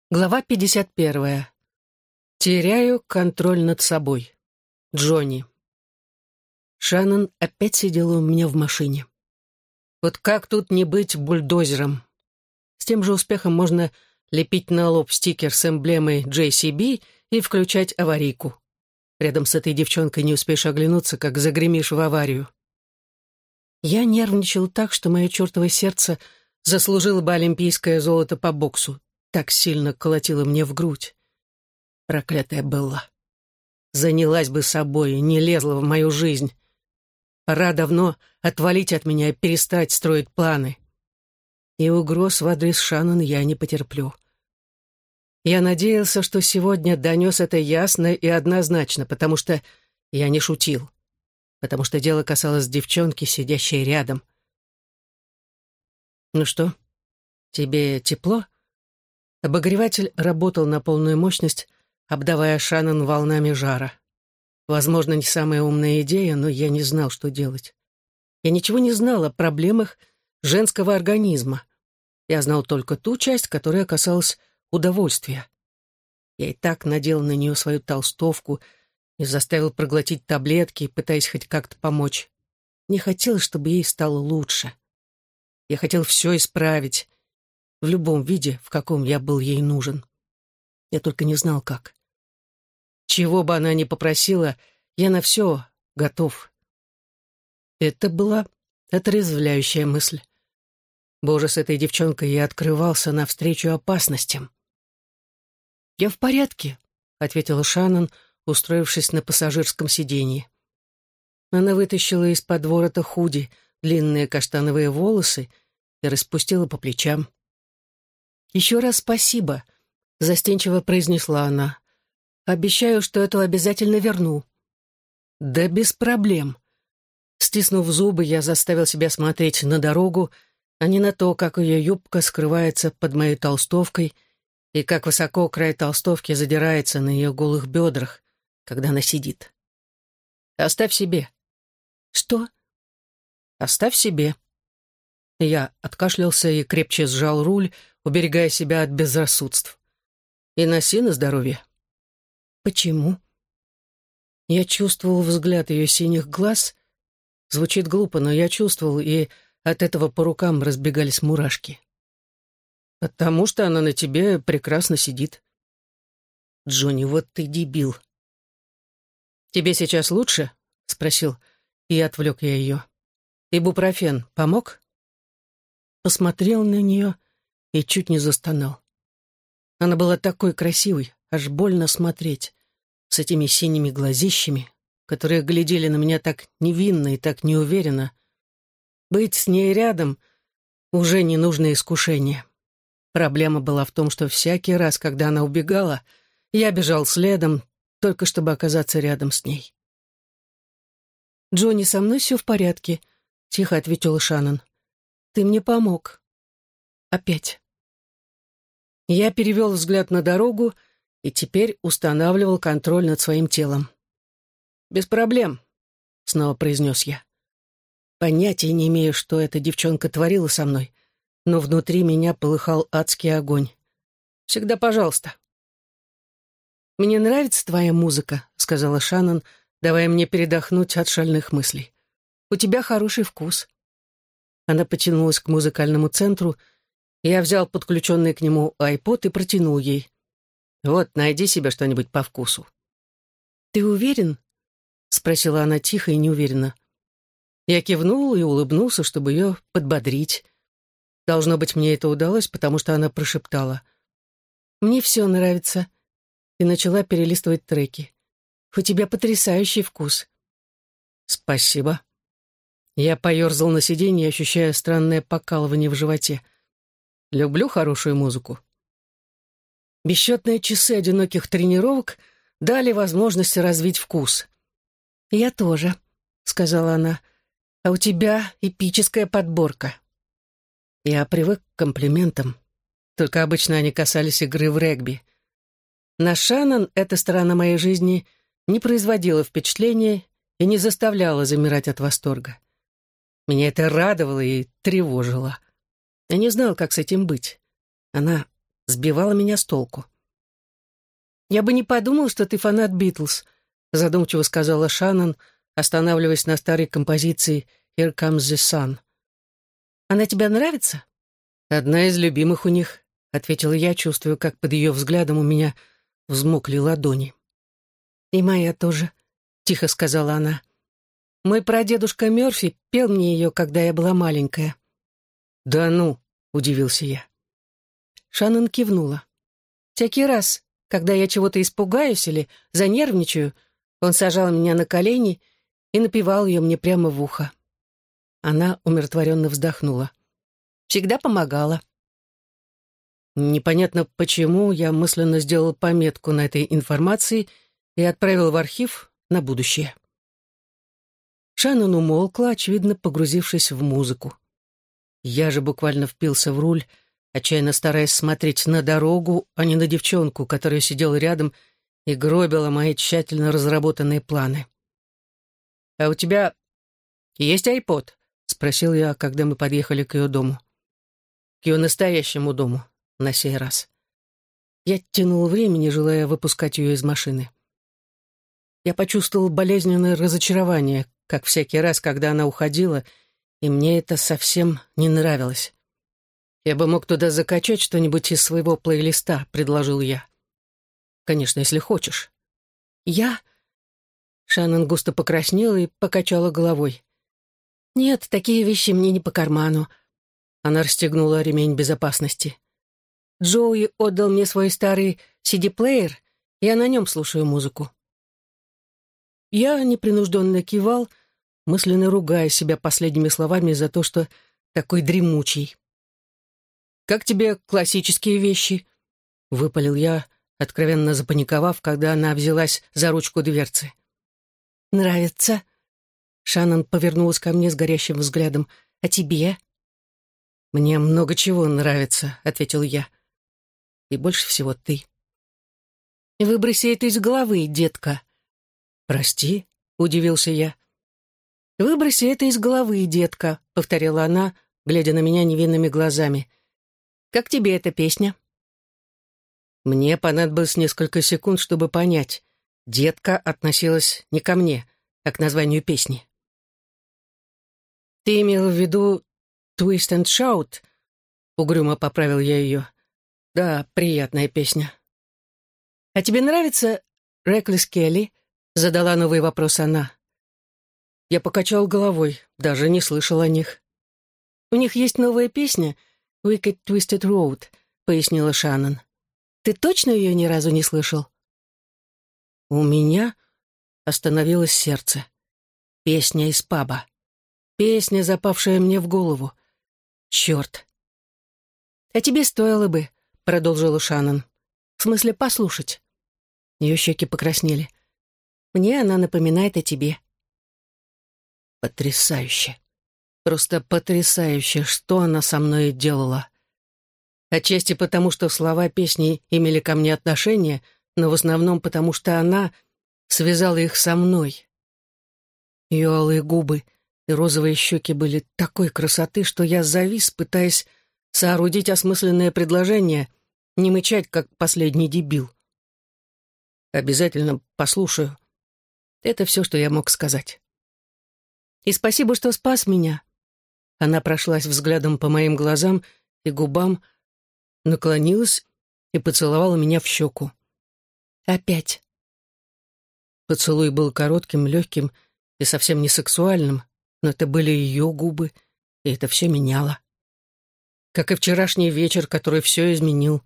Глава 51. Теряю контроль над собой. Джонни. Шаннон опять сидела у меня в машине. Вот как тут не быть бульдозером? С тем же успехом можно лепить на лоб стикер с эмблемой JCB и включать аварийку. Рядом с этой девчонкой не успеешь оглянуться, как загремишь в аварию. Я нервничал так, что мое чертово сердце заслужило бы олимпийское золото по боксу. Так сильно колотила мне в грудь. Проклятая Белла. Занялась бы собой, не лезла в мою жизнь. Пора давно отвалить от меня и перестать строить планы. И угроз в адрес Шаннон я не потерплю. Я надеялся, что сегодня донес это ясно и однозначно, потому что я не шутил. Потому что дело касалось девчонки, сидящей рядом. «Ну что, тебе тепло?» Обогреватель работал на полную мощность, обдавая Шаннон волнами жара. Возможно, не самая умная идея, но я не знал, что делать. Я ничего не знал о проблемах женского организма. Я знал только ту часть, которая касалась удовольствия. Я и так надел на нее свою толстовку и заставил проглотить таблетки, пытаясь хоть как-то помочь. Не хотелось, чтобы ей стало лучше. Я хотел все исправить, в любом виде, в каком я был ей нужен. Я только не знал, как. Чего бы она ни попросила, я на все готов. Это была отрезвляющая мысль. Боже, с этой девчонкой я открывался навстречу опасностям. «Я в порядке», — ответила Шаннон, устроившись на пассажирском сиденье. Она вытащила из-под ворота худи длинные каштановые волосы и распустила по плечам. «Еще раз спасибо», — застенчиво произнесла она. «Обещаю, что это обязательно верну». «Да без проблем». Стиснув зубы, я заставил себя смотреть на дорогу, а не на то, как ее юбка скрывается под моей толстовкой и как высоко край толстовки задирается на ее голых бедрах, когда она сидит. «Оставь себе». «Что?» «Оставь себе». Я откашлялся и крепче сжал руль, уберегая себя от безрассудств. «И носи на здоровье». «Почему?» Я чувствовал взгляд ее синих глаз. Звучит глупо, но я чувствовал, и от этого по рукам разбегались мурашки. «Потому что она на тебе прекрасно сидит». «Джонни, вот ты дебил». «Тебе сейчас лучше?» — спросил, и отвлек я ее. «Ибупрофен помог?» Посмотрел на нее и чуть не застонал. Она была такой красивой, аж больно смотреть, с этими синими глазищами, которые глядели на меня так невинно и так неуверенно. Быть с ней рядом уже ненужное искушение. Проблема была в том, что всякий раз, когда она убегала, я бежал следом, только чтобы оказаться рядом с ней. «Джонни, со мной все в порядке», — тихо ответила Шаннон. «Ты мне помог. Опять». Я перевел взгляд на дорогу и теперь устанавливал контроль над своим телом. «Без проблем», — снова произнес я. Понятия не имею, что эта девчонка творила со мной, но внутри меня полыхал адский огонь. «Всегда пожалуйста». «Мне нравится твоя музыка», — сказала Шаннон, давая мне передохнуть от шальных мыслей. «У тебя хороший вкус». Она потянулась к музыкальному центру, и я взял подключенный к нему айпод и протянул ей. «Вот, найди себе что-нибудь по вкусу». «Ты уверен?» — спросила она тихо и неуверенно. Я кивнул и улыбнулся, чтобы ее подбодрить. Должно быть, мне это удалось, потому что она прошептала: «Мне все нравится», и начала перелистывать треки. «У тебя потрясающий вкус». «Спасибо». Я поерзал на сиденье, ощущая странное покалывание в животе. Люблю хорошую музыку. Бесчетные часы одиноких тренировок дали возможность развить вкус. «Я тоже», — сказала она, — «а у тебя эпическая подборка». Я привык к комплиментам, только обычно они касались игры в регби. На Шаннон эта сторона моей жизни не производила впечатления и не заставляла замирать от восторга. Меня это радовало и тревожило. Я не знал, как с этим быть. Она сбивало меня с толку. «Я бы не подумал, что ты фанат Битлз», — задумчиво сказала Шаннон, останавливаясь на старой композиции «Here Comes the Sun». «Она тебе нравится?» «Одна из любимых у них», — ответила я, чувствуя, как под ее взглядом у меня взмокли ладони. «И моя тоже», — тихо сказала она. «Мой прадедушка Мёрфи пел мне ее, когда я была маленькая». «Да ну», — удивился я. Шаннон кивнула. «Всякий раз, когда я чего-то испугаюсь или занервничаю, он сажал меня на колени и напевал ее мне прямо в ухо». Она умиротворенно вздохнула. «Всегда помогала». Непонятно почему я мысленно сделал пометку на этой информации и отправил в архив на будущее. Шаннон умолкла, очевидно, погрузившись в музыку. Я же буквально впился в руль, отчаянно стараясь смотреть на дорогу, а не на девчонку, которая сидела рядом и гробила мои тщательно разработанные планы. «А у тебя есть айпод?» — спросил я, когда мы подъехали к ее дому. К ее настоящему дому, на сей раз. Я тянул время, не желая выпускать ее из машины. Я почувствовал болезненное разочарование, как всякий раз, когда она уходила, и мне это совсем не нравилось. «Я бы мог туда закачать что-нибудь из своего плейлиста», — предложил я. «Конечно, если хочешь». «Я?» Шаннон густо покраснела и покачала головой. «Нет, такие вещи мне не по карману». Она расстегнула ремень безопасности. «Джоуи отдал мне свой старый CD-плеер, и я на нем слушаю музыку». Я непринужденно кивал, мысленно ругая себя последними словами за то, что такой дремучий. «Как тебе классические вещи?» — выпалил я, откровенно запаниковав, когда она взялась за ручку дверцы. «Нравится?» Шаннон повернулась ко мне с горящим взглядом. «А тебе?» «Мне много чего нравится», — ответил я. «И больше всего ты». «Выброси это из головы, детка». «Прости», — удивился я. «Выброси это из головы, детка», — повторила она, глядя на меня невинными глазами. «Как тебе эта песня?» Мне понадобилось несколько секунд, чтобы понять. «Детка» относилась не ко мне, а к названию песни. «Ты имел в виду «Twist and Shout»?» — угрюмо поправил я ее. «Да, приятная песня». «А тебе нравится Reckless Kelly?» — задала новый вопрос она. Я покачал головой, даже не слышал о них. «У них есть новая песня «Wicked Twisted Road», — пояснила Шаннон. «Ты точно ее ни разу не слышал?» У меня остановилось сердце. Песня из паба. Песня, запавшая мне в голову. Черт. «А тебе стоило бы», — продолжила Шаннон. «В смысле, послушать». Ее щеки покраснели. «Мне она напоминает о тебе». Потрясающе. Просто потрясающе, что она со мной делала. Отчасти потому, что слова песни имели ко мне отношение, но в основном потому, что она связала их со мной. Ее алые губы и розовые щеки были такой красоты, что я завис, пытаясь соорудить осмысленное предложение, не мычать, как последний дебил. «Обязательно послушаю». Это все, что я мог сказать. «И спасибо, что спас меня». Она прошлась взглядом по моим глазам и губам, наклонилась и поцеловала меня в щеку. Опять. Поцелуй был коротким, легким и совсем не сексуальным, но это были ее губы, и это все меняло. Как и вчерашний вечер, который все изменил.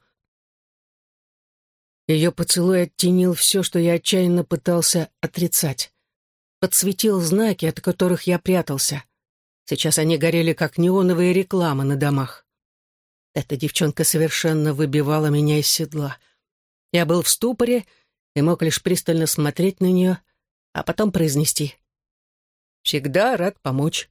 Ее поцелуй оттенил все, что я отчаянно пытался отрицать. Подсветил знаки, от которых я прятался. Сейчас они горели, как неоновые рекламы на домах. Эта девчонка совершенно выбивала меня из седла. Я был в ступоре и мог лишь пристально смотреть на нее, а потом произнести: «Всегда рад помочь».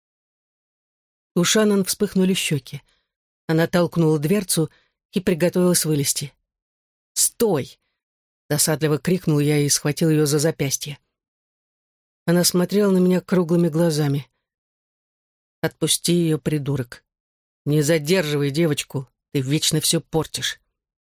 У Шаннон вспыхнули щеки. Она толкнула дверцу и приготовилась вылезти. «Стой!» — досадливо крикнул я и схватил ее за запястье. Она смотрела на меня круглыми глазами. «Отпусти ее, придурок. Не задерживай девочку, ты вечно все портишь».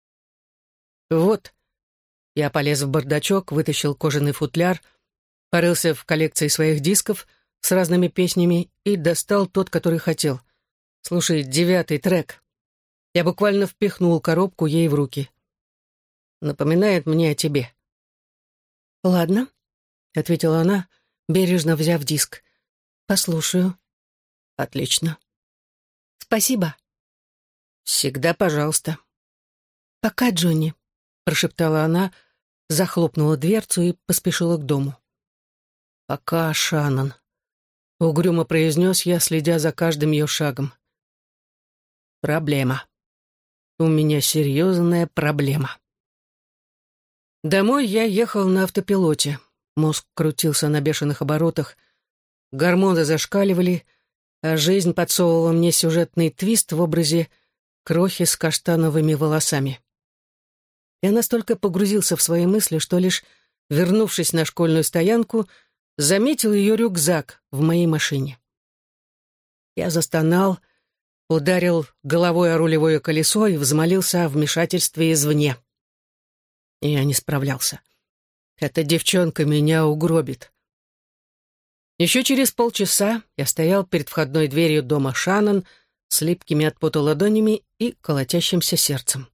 Вот. Я полез в бардачок, вытащил кожаный футляр, порылся в коллекции своих дисков с разными песнями и достал тот, который хотел. Слушай, 9-й трек. Я буквально впихнул коробку ей в руки. Напоминает мне о тебе. «Ладно», — ответила она, бережно взяв диск. «Послушаю». «Отлично». «Спасибо». «Всегда пожалуйста». «Пока, Джонни», — прошептала она, захлопнула дверцу и поспешила к дому. «Пока, Шаннон», — угрюмо произнес я, следя за каждым ее шагом. «Проблема. У меня серьезная проблема». Домой я ехал на автопилоте. Мозг крутился на бешеных оборотах, гормоны зашкаливали, а жизнь подсовывала мне сюжетный твист в образе крохи с каштановыми волосами. Я настолько погрузился в свои мысли, что лишь вернувшись на школьную стоянку, заметил ее рюкзак в моей машине. Я застонал, ударил головой о рулевое колесо и взмолился о вмешательстве извне. Я не справлялся. Эта девчонка меня угробит. Еще через полчаса я стоял перед входной дверью дома Шаннон с липкими от пота ладонями и колотящимся сердцем.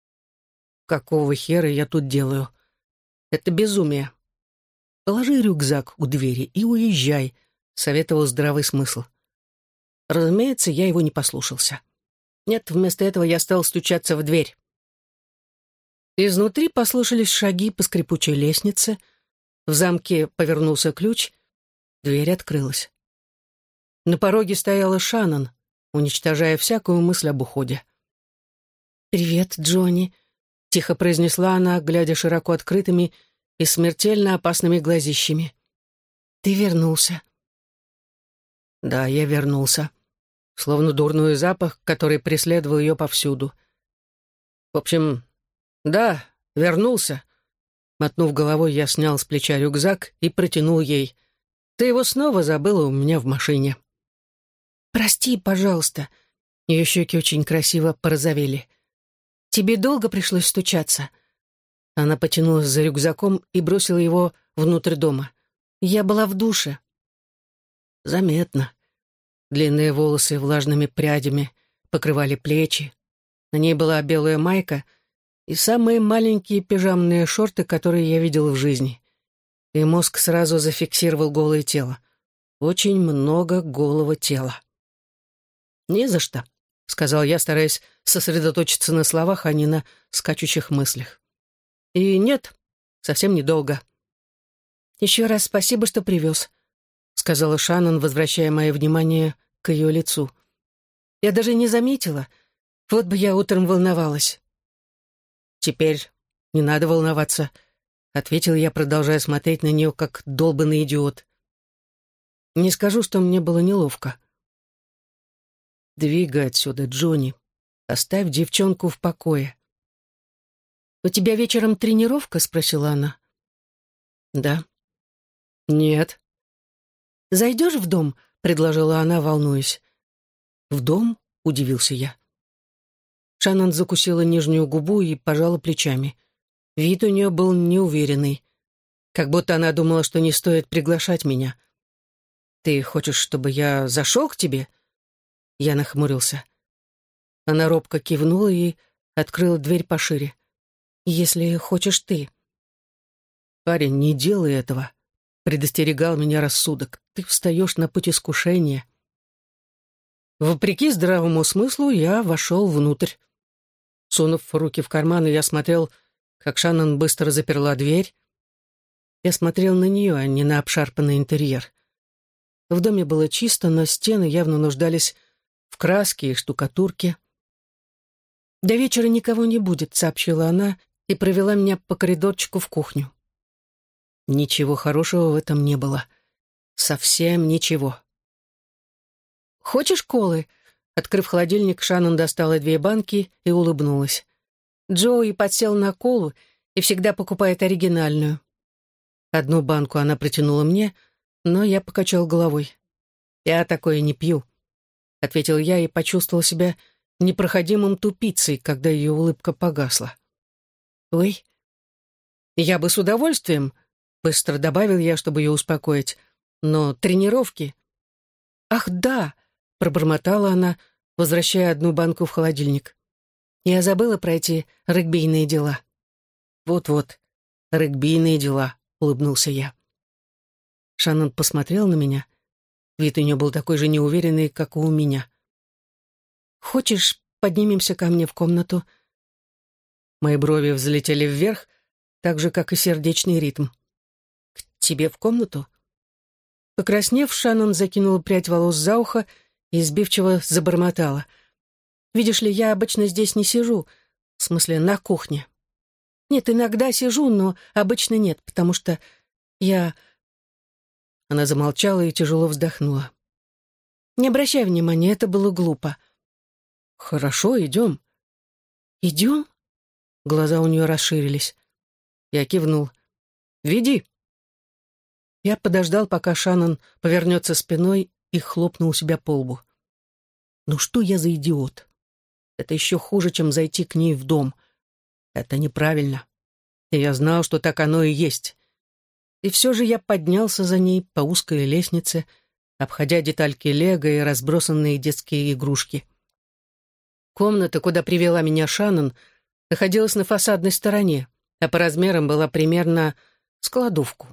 Какого хера я тут делаю? Это безумие. Положи рюкзак у двери и уезжай, советовал здравый смысл. Разумеется, я его не послушался. Нет, вместо этого я стал стучаться в дверь. Изнутри послышались шаги по скрипучей лестнице, в замке повернулся ключ, дверь открылась. На пороге стояла Шаннон, уничтожая всякую мысль об уходе. «Привет, Джонни», — тихо произнесла она, глядя широко открытыми и смертельно опасными глазищами. «Ты вернулся». Да, я вернулся, словно дурной запах, который преследовал ее повсюду. В общем, да, вернулся. Мотнув головой, я снял с плеча рюкзак и протянул ей. Ты его снова забыла у меня в машине. «Прости, пожалуйста». Ее щеки очень красиво порозовели. «Тебе долго пришлось стучаться?» Она потянулась за рюкзаком и бросила его внутрь дома. «Я была в душе». Заметно. Длинные волосы влажными прядями покрывали плечи. На ней была белая майка и самые маленькие пижамные шорты, которые я видел в жизни. И мозг сразу зафиксировал голое тело. Очень много голого тела. «Не за что», — сказал я, стараясь сосредоточиться на словах, а не на скачущих мыслях. «И нет, совсем недолго». «Еще раз спасибо, что привез», — сказала Шаннон, возвращая мое внимание к ее лицу. «Я даже не заметила. Вот бы я утром волновалась». «Теперь не надо волноваться», — ответил я, продолжая смотреть на нее, как долбанный идиот. Не скажу, что мне было неловко. «Двигай отсюда, Джонни. Оставь девчонку в покое». «У тебя вечером тренировка?» — спросила она. «Да». «Нет». «Зайдешь в дом?» — предложила она, волнуясь. «В дом?» — удивился я. Шаннон закусила нижнюю губу и пожала плечами. Вид у нее был неуверенный, как будто она думала, что не стоит приглашать меня. «Ты хочешь, чтобы я зашел к тебе?» Я нахмурился. Она робко кивнула и открыла дверь пошире. «Если хочешь ты». «Парень, не делай этого», — предостерегал меня рассудок. «Ты встаешь на путь искушения». Вопреки здравому смыслу я вошел внутрь. Сунув руки в карманы, я смотрел, как Шаннон быстро заперла дверь. Я смотрел на нее, а не на обшарпанный интерьер. В доме было чисто, но стены явно нуждались в краске и штукатурке. «До вечера никого не будет», — сообщила она и провела меня по коридорчику в кухню. Ничего хорошего в этом не было. Совсем ничего. «Хочешь колы?» Открыв холодильник, Шаннон достала 2 банки и улыбнулась. Джоуи подсел на колу и всегда покупает оригинальную. Одну банку она протянула мне, но я покачал головой. «Я такое не пью», — ответил я и почувствовал себя непроходимым тупицей, когда ее улыбка погасла. «Ой, я бы с удовольствием», — быстро добавил я, чтобы ее успокоить, «но тренировки...» «Ах, да!» — пробормотала она, возвращая одну банку в холодильник. «Я забыла про эти регбийные дела». «Вот-вот, регбийные дела», — улыбнулся я. Шаннон посмотрел на меня. Вид у нее был такой же неуверенный, как и у меня. «Хочешь, поднимемся ко мне в комнату?» Мои брови взлетели вверх, так же, как и сердечный ритм. «К тебе в комнату?» Покраснев, Шаннон закинула прядь волос за ухо и сбивчиво забормотала. «Видишь ли, я обычно здесь не сижу, в смысле, на кухне. Нет, иногда сижу, но обычно нет, потому что я...» Она замолчала и тяжело вздохнула. «Не обращай внимания, это было глупо». «Хорошо, идем». «Идем?» Глаза у нее расширились. Я кивнул. «Веди». Я подождал, пока Шаннон повернется спиной и хлопнул себя по лбу. «Ну что я за идиот? Это еще хуже, чем зайти к ней в дом. Это неправильно. И я знал, что так оно и есть. И все же я поднялся за ней по узкой лестнице, обходя детальки лего и разбросанные детские игрушки. Комната, куда привела меня Шаннон, находилась на фасадной стороне, а по размерам была примерно с кладовку.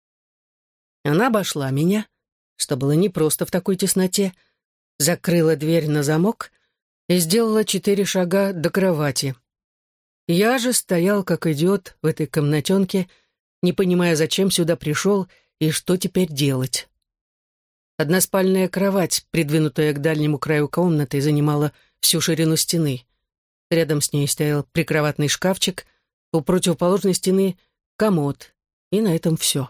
Она обошла меня, что было непросто в такой тесноте, закрыла дверь на замок и сделала 4 шага до кровати. Я же стоял, как идиот, в этой комнатенке, не понимая, зачем сюда пришел и что теперь делать. Односпальная кровать, придвинутая к дальнему краю комнаты, занимала всю ширину стены. Рядом с ней стоял прикроватный шкафчик, у противоположной стены — комод, и на этом все.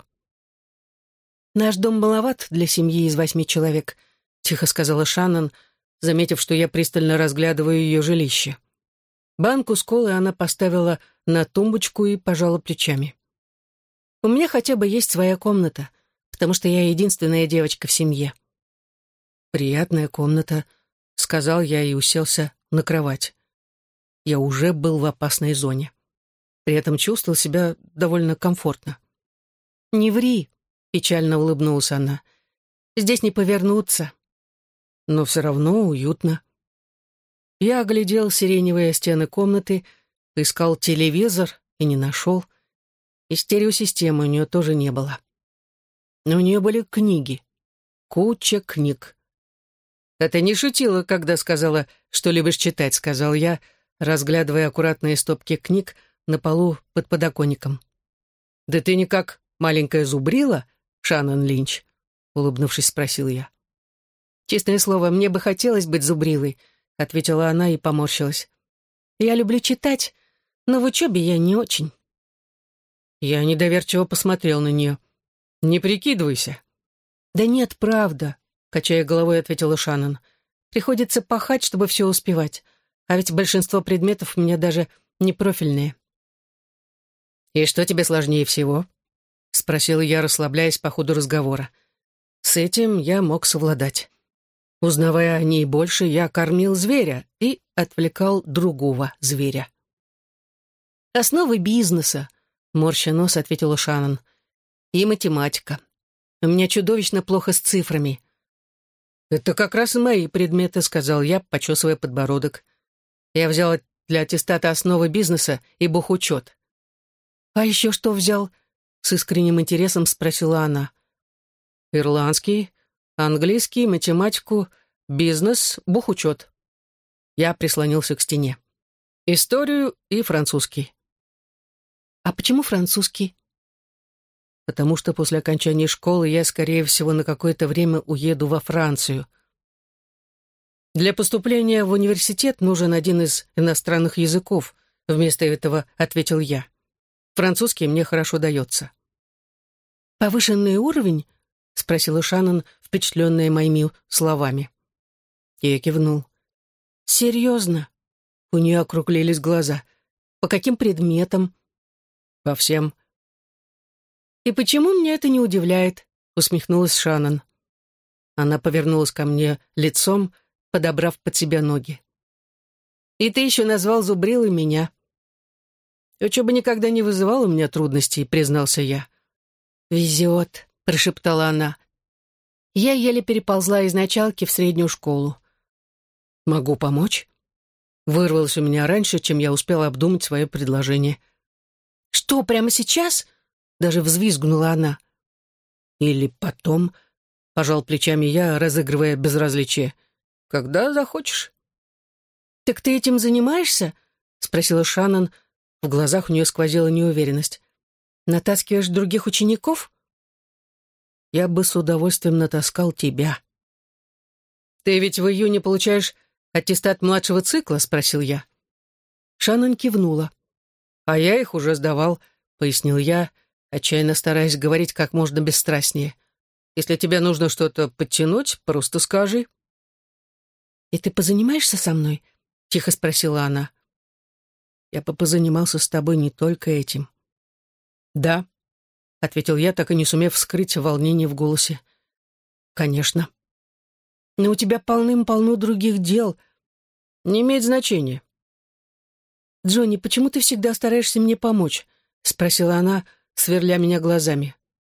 «Наш дом маловат для семьи из 8 человек», — тихо сказала Шаннон, заметив, что я пристально разглядываю ее жилище. Банку с колой она поставила на тумбочку и пожала плечами. «У меня хотя бы есть своя комната, потому что я единственная девочка в семье». «Приятная комната», — сказал я и уселся на кровать. Я уже был в опасной зоне. При этом чувствовал себя довольно комфортно. «Не ври», — печально улыбнулась она. «Здесь не повернуться». «Но все равно уютно». Я оглядел сиреневые стены комнаты, поискал телевизор и не нашел. И стереосистемы у нее тоже не было. Но у нее были книги. Куча книг. «А ты не шутила, когда сказала, что любишь читать», — сказал я, разглядывая аккуратные стопки книг на полу под подоконником. «Да ты не как маленькая зубрила, Шаннон Линч?» — улыбнувшись, спросил я. «Честное слово, мне бы хотелось быть зубрилой», — ответила она и поморщилась. «Я люблю читать, но в учебе я не очень». Я недоверчиво посмотрел на нее. «Не прикидывайся». «Да нет, правда», — качая головой, ответила Шаннон. «Приходится пахать, чтобы все успевать. А ведь большинство предметов у меня даже не профильные». «И что тебе сложнее всего?» — спросила я, расслабляясь по ходу разговора. С этим я мог совладать. Узнавая о ней больше, я кормил зверя и отвлекал другого зверя. «Основы бизнеса», — морща нос ответила Шаннон. «И математика. У меня чудовищно плохо с цифрами». «Это как раз и мои предметы», — сказал я, почесывая подбородок. «Я взял для аттестата основы бизнеса и бухучет». «А еще что взял?» — с искренним интересом спросила она. «Ирландский, английский, математику, бизнес, бухучет». Я прислонился к стене. «Историю и французский». «А почему французский?» «Потому что после окончания школы я, скорее всего, на какое-то время уеду во Францию. Для поступления в университет нужен один из иностранных языков», — вместо этого ответил я. «Французский мне хорошо дается». «Повышенный уровень?» — спросила Шаннон, впечатленная моими словами. Я кивнул. «Серьезно?» — у нее округлились глаза. «По каким предметам?» «По всем». «И почему меня это не удивляет?» — усмехнулась Шаннон. Она повернулась ко мне лицом, подобрав под себя ноги. «И ты еще назвал зубрилой меня». Учеба никогда не вызывала у меня трудностей, признался я. «Везет», — прошептала она. Я еле переползла из началки в среднюю школу. «Могу помочь?» Вырвалось у меня раньше, чем я успела обдумать свое предложение. «Что, прямо сейчас?» — даже взвизгнула она. «Или потом», — пожал плечами я, разыгрывая безразличие. «Когда захочешь». «Так ты этим занимаешься?» — спросила Шаннон. В глазах у нее сквозила неуверенность. «Натаскиваешь других учеников?» «Я бы с удовольствием натаскал тебя». «Ты ведь в июне получаешь аттестат младшего цикла?» — спросил я. Шаннон кивнула. «А я их уже сдавал», — пояснил я, отчаянно стараясь говорить как можно бесстрастнее. «Если тебе нужно что-то подтянуть, просто скажи». «И ты позанимаешься со мной?» — тихо спросила она. «Я бы позанимался с тобой не только этим». «Да», — ответил я, так и не сумев скрыть волнение в голосе. «Конечно». «Но у тебя полным-полно других дел. Не имеет значения». «Джонни, почему ты всегда стараешься мне помочь?» — спросила она, сверля меня глазами.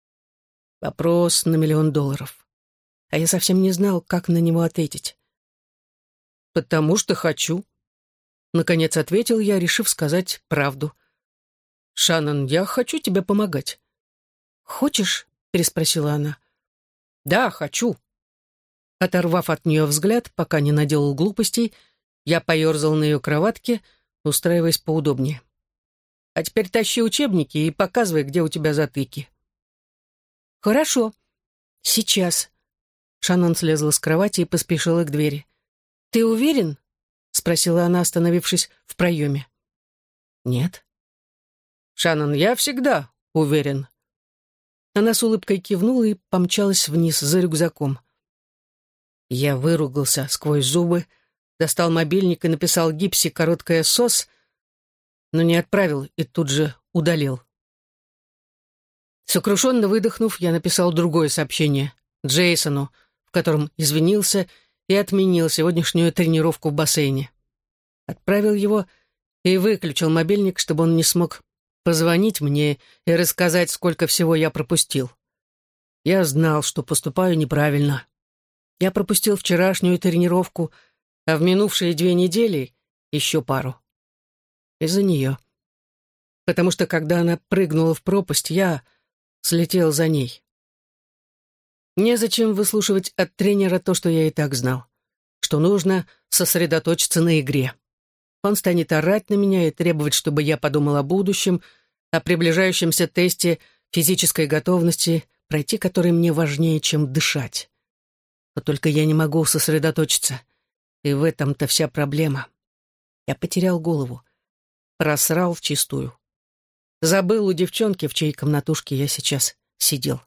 Вопрос на $1 миллион. А я совсем не знал, как на него ответить. «Потому что хочу», — наконец ответил я, решив сказать правду. «Шаннон, я хочу тебе помогать». «Хочешь?» — переспросила она. «Да, хочу». Оторвав от нее взгляд, пока не наделал глупостей, я поерзал на ее кроватке, устраиваясь поудобнее. «А теперь тащи учебники и показывай, где у тебя затыки». «Хорошо. Сейчас». Шаннон слезла с кровати и поспешила к двери. «Ты уверен?» — спросила она, остановившись в проеме. «Нет». «Шаннон, я всегда уверен». Она с улыбкой кивнула и помчалась вниз за рюкзаком. Я выругался сквозь зубы, достал мобильник и написал Гипси короткое «СОС», но не отправил и тут же удалил. Сокрушенно выдохнув, я написал другое сообщение Джейсону, в котором извинился и отменил сегодняшнюю тренировку в бассейне. Отправил его и выключил мобильник, чтобы он не смог позвонить мне и рассказать, сколько всего я пропустил. Я знал, что поступаю неправильно. Я пропустил вчерашнюю тренировку, а в минувшие 2 недели еще пару. Из-за нее. Потому что, когда она прыгнула в пропасть, я слетел за ней. Незачем выслушивать от тренера то, что я и так знал, что нужно сосредоточиться на игре. Он станет орать на меня и требовать, чтобы я подумал о будущем, о приближающемся тесте физической готовности, пройти который мне важнее, чем дышать. Но только я не могу сосредоточиться, и в этом-то вся проблема. Я потерял голову, просрал вчистую. Забыл у девчонки, в чьей комнатушке я сейчас сидел.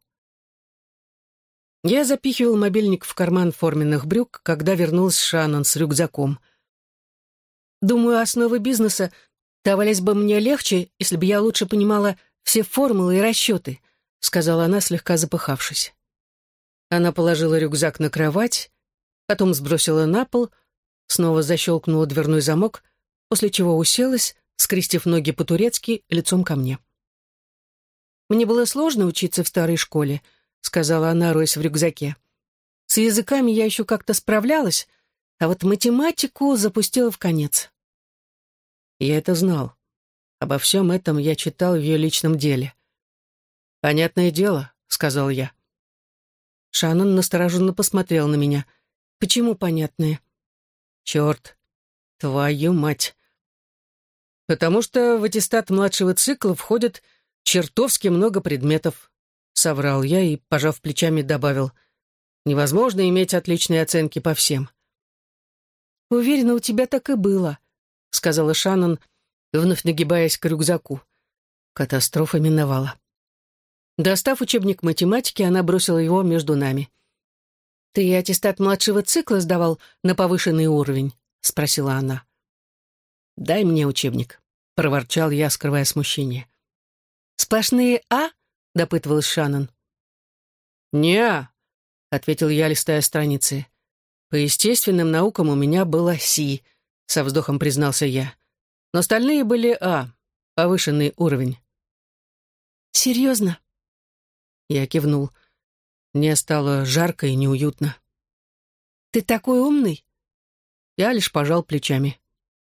Я запихивал мобильник в карман форменных брюк, когда вернулась Шаннон с рюкзаком. «Думаю, основы бизнеса давались бы мне легче, если бы я лучше понимала все формулы и расчеты», сказала она, слегка запыхавшись. Она положила рюкзак на кровать, потом сбросила на пол, снова защелкнула дверной замок, после чего уселась, скрестив ноги по-турецки, лицом ко мне. «Мне было сложно учиться в старой школе», — сказала она, роясь в рюкзаке. «С языками я еще как-то справлялась, а вот математику запустила в конец». Я это знал. Обо всем этом я читал в ее личном деле. «Понятное дело», — сказал я. Шаннон настороженно посмотрел на меня. «Почему понятное?» «Черт, твою мать!» «Потому что в аттестат младшего цикла входит чертовски много предметов», — соврал я и, пожав плечами, добавил. «Невозможно иметь отличные оценки по всем». «Уверена, у тебя так и было», — сказала Шаннон, вновь нагибаясь к рюкзаку. Катастрофа миновала. Достав учебник математики, она бросила его между нами. «Ты аттестат младшего цикла сдавал на повышенный уровень?» — спросила она. «Дай мне учебник», — проворчал я, скрывая смущение. «Сплошные «А»?» — допытывалась Шаннон. «Не-а», — ответил я, листая страницы. «По естественным наукам у меня было «Си», — со вздохом признался я. «Но остальные были «А». повышенный уровень. «Серьезно?» Я кивнул. Мне стало жарко и неуютно. «Ты такой умный?» Я лишь пожал плечами.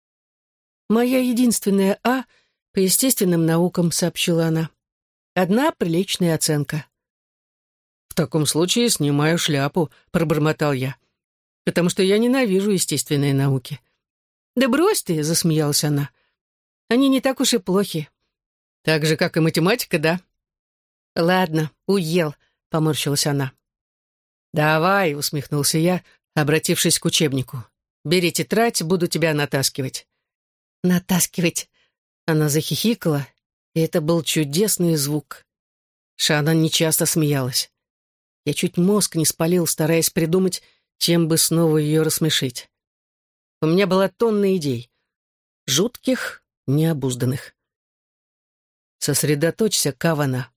«Моя единственная А по естественным наукам», — сообщила она. «Одна приличная оценка». «В таком случае снимаю шляпу», — пробормотал я. «Потому что я ненавижу естественные науки». «Да брось ты», — засмеялась она. «Они не так уж и плохи». «Так же, как и математика, да?» «Ладно, уел», — поморщилась она. «Давай», — усмехнулся я, обратившись к учебнику. «Бери тетрадь, буду тебя натаскивать». «Натаскивать». Она захихикала, и это был чудесный звук. Шаннон нечасто смеялась. Я чуть мозг не спалил, стараясь придумать, чем бы снова ее рассмешить. У меня была тонна идей. Жутких, необузданных. «Сосредоточься, Кавана».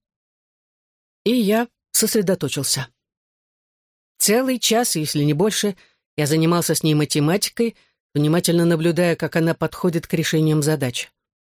И я сосредоточился. Целый час, если не больше, я занимался с ней математикой, внимательно наблюдая, как она подходит к решениям задач.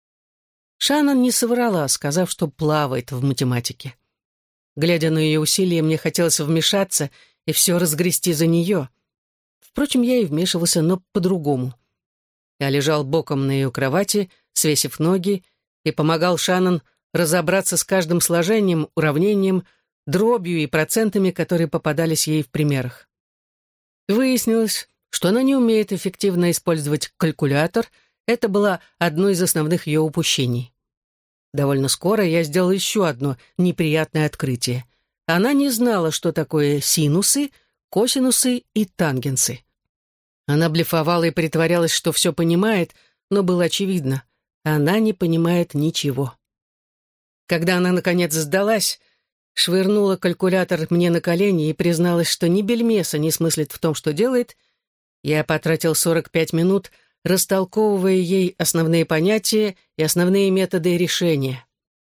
Шаннон не соврала, сказав, что плавает в математике. Глядя на ее усилия, мне хотелось вмешаться и все разгрести за нее. Впрочем, я и вмешивался, но по-другому. Я лежал боком на ее кровати, свесив ноги, и помогал Шаннон разобраться с каждым сложением, уравнением, дробью и процентами, которые попадались ей в примерах. Выяснилось, что она не умеет эффективно использовать калькулятор. Это было одно из основных ее упущений. Довольно скоро я сделал еще одно неприятное открытие. Она не знала, что такое синусы, косинусы и тангенсы. Она блефовала и притворялась, что все понимает, но было очевидно, она не понимает ничего. Когда она, наконец, сдалась, швырнула калькулятор мне на колени и призналась, что ни бельмеса не смыслит в том, что делает, я потратил 45 минут, растолковывая ей основные понятия и основные методы решения.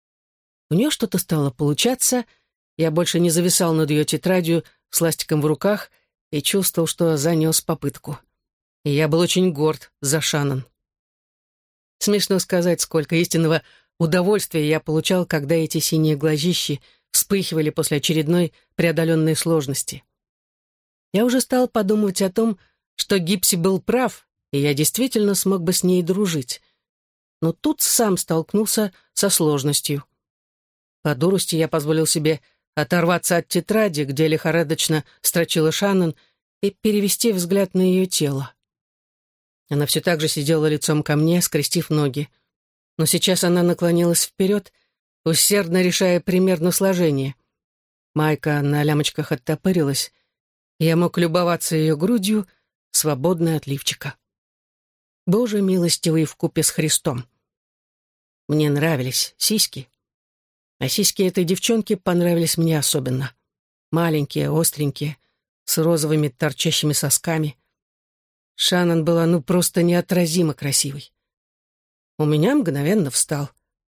У нее что-то стало получаться, я больше не зависал над ее тетрадью с ластиком в руках и чувствовал, что занес попытку. И я был очень горд за Шаннон. Смешно сказать, сколько истинного удовольствия я получал, когда эти синие глазищи вспыхивали после очередной преодоленной сложности. Я уже стал подумывать о том, что Гипси был прав, и я действительно смог бы с ней дружить. Но тут сам столкнулся со сложностью. По дурости я позволил себе оторваться от тетради, где лихорадочно строчила Шаннон, и перевести взгляд на ее тело. Она все так же сидела лицом ко мне, скрестив ноги. Но сейчас она наклонилась вперед, усердно решая примерно сложение. Майка на лямочках оттопырилась, и я мог любоваться ее грудью, свободной от лифчика. Боже милостивый вкупе с Христом. Мне нравились сиськи. А сиськи этой девчонки понравились мне особенно. Маленькие, остренькие, с розовыми торчащими сосками. Шаннон была просто неотразимо красивой. У меня мгновенно встал.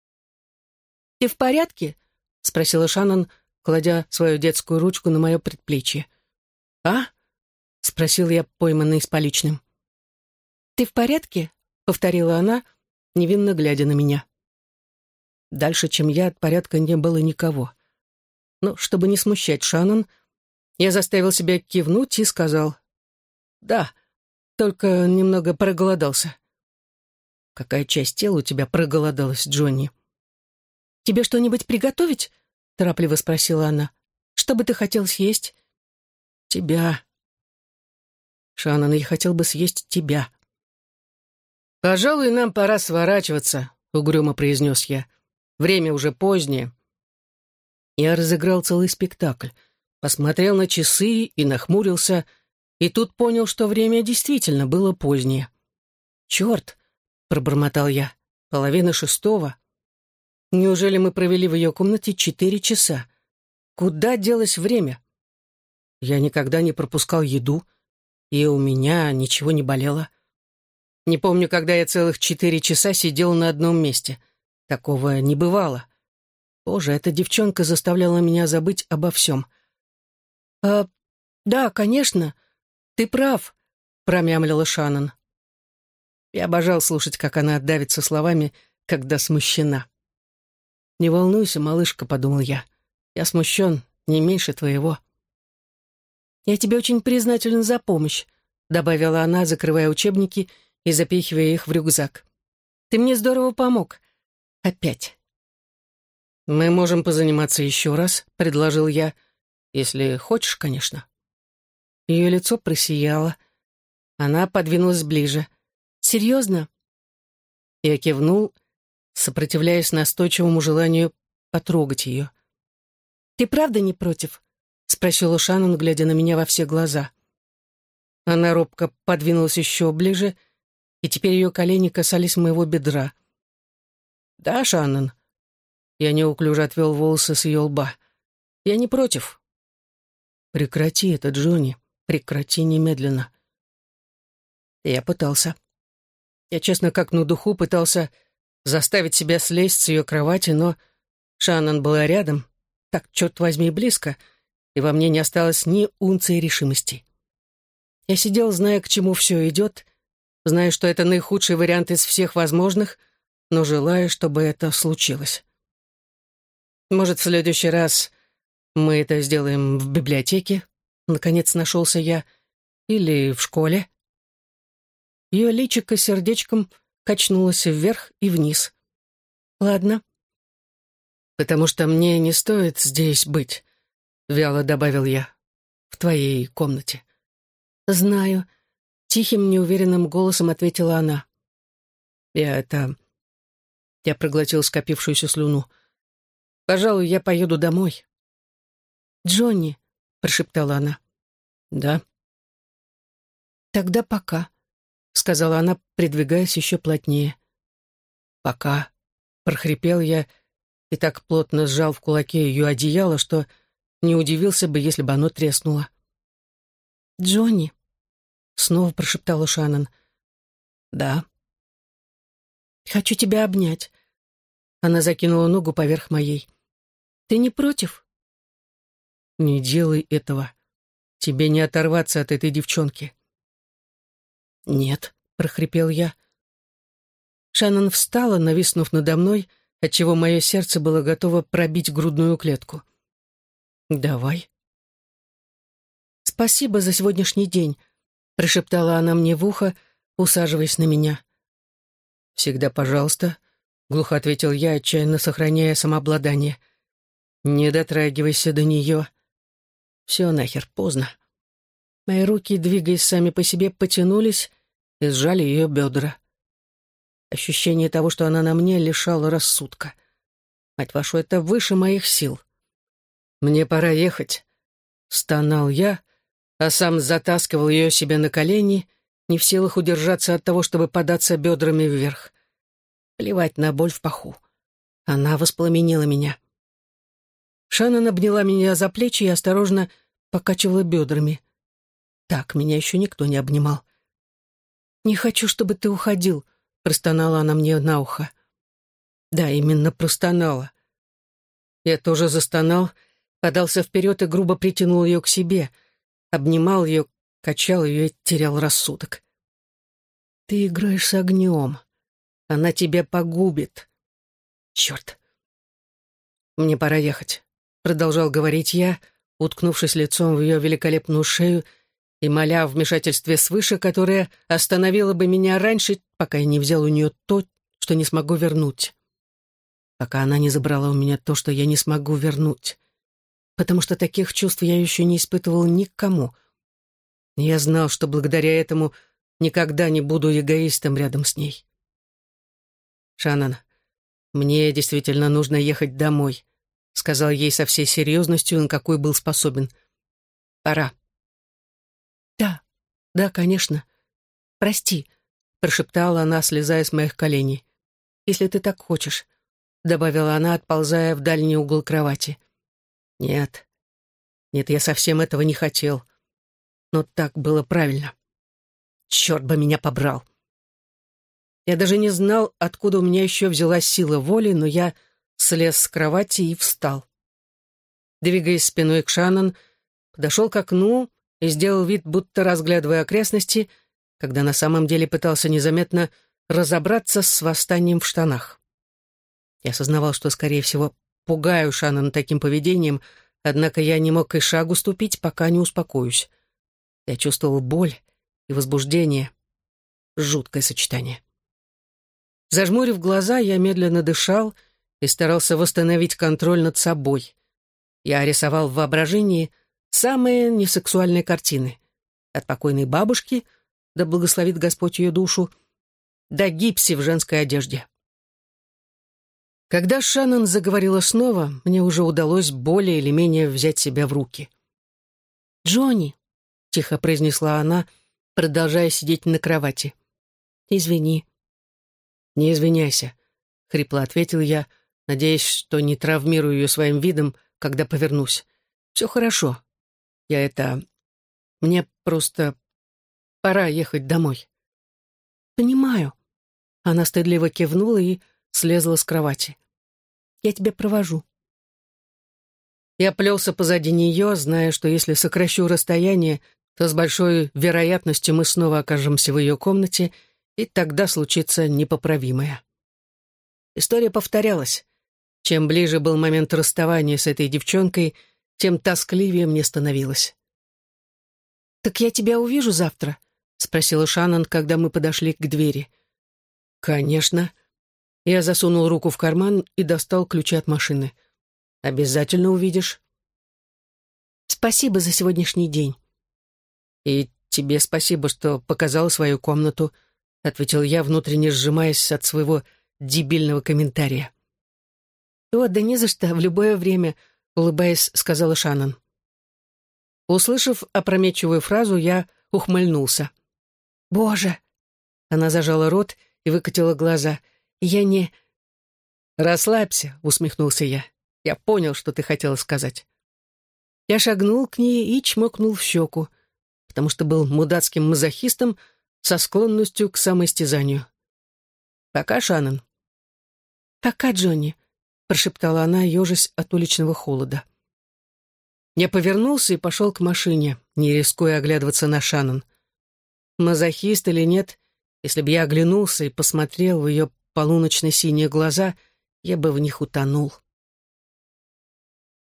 «Ты в порядке?» — спросила Шаннон, кладя свою детскую ручку на мое предплечье. «А?» — спросил я, пойманный с поличным. «Ты в порядке?» — повторила она, невинно глядя на меня. Дальше, чем я, от порядка не было никого. Но, чтобы не смущать Шаннон, я заставил себя кивнуть и сказал: «Да, только немного проголодался». «Какая часть тела у тебя проголодалась, Джонни?» «Тебе что-нибудь приготовить?» — торопливо спросила она. «Что бы ты хотел съесть?» «Тебя». «Шаннон, я хотел бы съесть тебя». «Пожалуй, нам пора сворачиваться», — угрюмо произнес я. «Время уже позднее». Я разыграл целый спектакль, посмотрел на часы и нахмурился, и тут понял, что время действительно было позднее. «Черт!» — пробормотал я. «6:30. Неужели мы провели в ее комнате 4 часа? Куда делось время?» Я никогда не пропускал еду, и у меня ничего не болело. Не помню, когда я целых 4 часа сидел на одном месте. Такого не бывало. Боже, эта девчонка заставляла меня забыть обо всем. Да, конечно, ты прав», — промямлила Шаннон. Я обожал слушать, как она давится словами, когда смущена. «Не волнуйся, малышка», — подумал я. «Я смущен не меньше твоего». «Я тебе очень признательна за помощь», — добавила она, закрывая учебники и запихивая их в рюкзак. «Ты мне здорово помог. Опять». «Мы можем позаниматься еще раз», — предложил я. «Если хочешь, конечно». Ее лицо просияло. Она подвинулась ближе. «Серьезно?» Я кивнул, сопротивляясь настойчивому желанию потрогать ее. «Ты правда не против?» — спросила Шаннон, глядя на меня во все глаза. Она робко подвинулась еще ближе, и теперь ее колени касались моего бедра. «Да, Шаннон». Я неуклюже отвел волосы с ее лба. «Я не против». «Прекрати это, Джонни. Прекрати немедленно». Я пытался. Я, честно, как на духу, пытался заставить себя слезть с ее кровати, но Шаннон была рядом, так, черт возьми, близко, и во мне не осталось ни унции решимости. Я сидел, зная, к чему все идет, зная, что это наихудший вариант из всех возможных, но желая, чтобы это случилось. «Может, в следующий раз мы это сделаем в библиотеке?» Наконец нашелся я. «Или в школе?» Ее личико сердечком качнулось вверх и вниз. «Ладно». «Потому что мне не стоит здесь быть», — вяло добавил я, — «в твоей комнате». «Знаю», — тихим, неуверенным голосом ответила она. Я проглотил скопившуюся слюну. «Пожалуй, я поеду домой». «Джонни», — прошептала она. «Да». «Тогда пока», — сказала она, придвигаясь еще плотнее. «Пока», — прохрипел я и так плотно сжал в кулаке ее одеяло, что не удивился бы, если бы оно треснуло. «Джонни», — снова прошептала Шаннон. «Да». «Хочу тебя обнять». Она закинула ногу поверх моей. «Ты не против?» «Не делай этого. Тебе не оторваться от этой девчонки». «Нет», — прохрипел я. Шаннон встала, нависнув надо мной, отчего мое сердце было готово пробить грудную клетку. «Давай». «Спасибо за сегодняшний день», — прошептала она мне в ухо, усаживаясь на меня. «Всегда пожалуйста», — глухо ответил я, отчаянно сохраняя самообладание. «Не дотрагивайся до нее. Все нахер, поздно». Мои руки, двигаясь сами по себе, потянулись и сжали ее бедра. Ощущение того, что она на мне, лишало рассудка. Мать вашу, это выше моих сил. «Мне пора ехать», — стонал я, а сам затаскивал ее себе на колени, не в силах удержаться от того, чтобы податься бедрами вверх. Плевать на боль в паху. Она воспламенила меня. Шаннон обняла меня за плечи и осторожно покачивала бедрами. Так меня еще никто не обнимал. «Не хочу, чтобы ты уходил», — простонала она мне на ухо. Да, именно простонала. Я тоже застонал, подался вперед и грубо притянул ее к себе, обнимал ее, качал ее и терял рассудок. «Ты играешь с огнем. Она тебя погубит. Черт!» «Мне пора ехать», — продолжал говорить я, уткнувшись лицом в ее великолепную шею и моля о вмешательстве свыше, которое остановило бы меня раньше, пока я не взял у нее то, что не смогу вернуть. Пока она не забрала у меня то, что я не смогу вернуть. Потому что таких чувств я еще не испытывал никому. Я знал, что благодаря этому никогда не буду эгоистом рядом с ней. «Шаннон, мне действительно нужно ехать домой», — сказал ей со всей серьезностью, на какой был способен. «Пора». «Да, конечно. Прости», — прошептала она, слезая с моих коленей. «Если ты так хочешь», — добавила она, отползая в дальний угол кровати. «Нет, я совсем этого не хотел. Но так было правильно. Черт бы меня побрал». Я даже не знал, откуда у меня еще взялась сила воли, но я слез с кровати и встал. Двигаясь спиной к Шаннон, подошел к окну и сделал вид, будто разглядывая окрестности, когда на самом деле пытался незаметно разобраться с восстанием в штанах. Я осознавал, что, скорее всего, пугаю Шаннон таким поведением, однако я не мог и шагу ступить, пока не успокоюсь. Я чувствовал боль и возбуждение. Жуткое сочетание. Зажмурив глаза, я медленно дышал и старался восстановить контроль над собой. Я рисовал в воображении самые несексуальные картины. От покойной бабушки, да благословит Господь ее душу, до Гипси в женской одежде. Когда Шаннон заговорила снова, мне уже удалось более или менее взять себя в руки. «Джонни», — тихо произнесла она, продолжая сидеть на кровати. «Извини». «Не извиняйся», — хрипло ответил я, надеясь, что не травмирую ее своим видом, когда повернусь. «Все хорошо. Мне просто пора ехать домой». «Понимаю». Она стыдливо кивнула и слезла с кровати. «Я тебя провожу». Я плелся позади нее, зная, что если сокращу расстояние, то с большой вероятностью мы снова окажемся в ее комнате, и тогда случится непоправимое. История повторялась. Чем ближе был момент расставания с этой девчонкой, тем тоскливее мне становилось. «Так я тебя увижу завтра?» — спросила Шаннон, когда мы подошли к двери. «Конечно». Я засунул руку в карман и достал ключи от машины. «Обязательно увидишь». «Спасибо за сегодняшний день». «И тебе спасибо, что показал свою комнату», — ответил я, внутренне сжимаясь от своего дебильного комментария. «О, да не за что, в любое время», — улыбаясь, сказала Шаннон. Услышав опрометчивую фразу, я ухмыльнулся. «Боже!» Она зажала рот и выкатила глаза. «Я не...» «Расслабься», — усмехнулся я. «Я понял, что ты хотела сказать». Я шагнул к ней и чмокнул в щеку, потому что был мудацким мазохистом со склонностью к самоистязанию. «Пока, Шаннон». «Пока, Джонни», — прошептала она, ежась от уличного холода. Я повернулся и пошел к машине, не рискуя оглядываться на Шаннон. Мазохист или нет, если бы я оглянулся и посмотрел в ее полуночно-синие глаза, я бы в них утонул.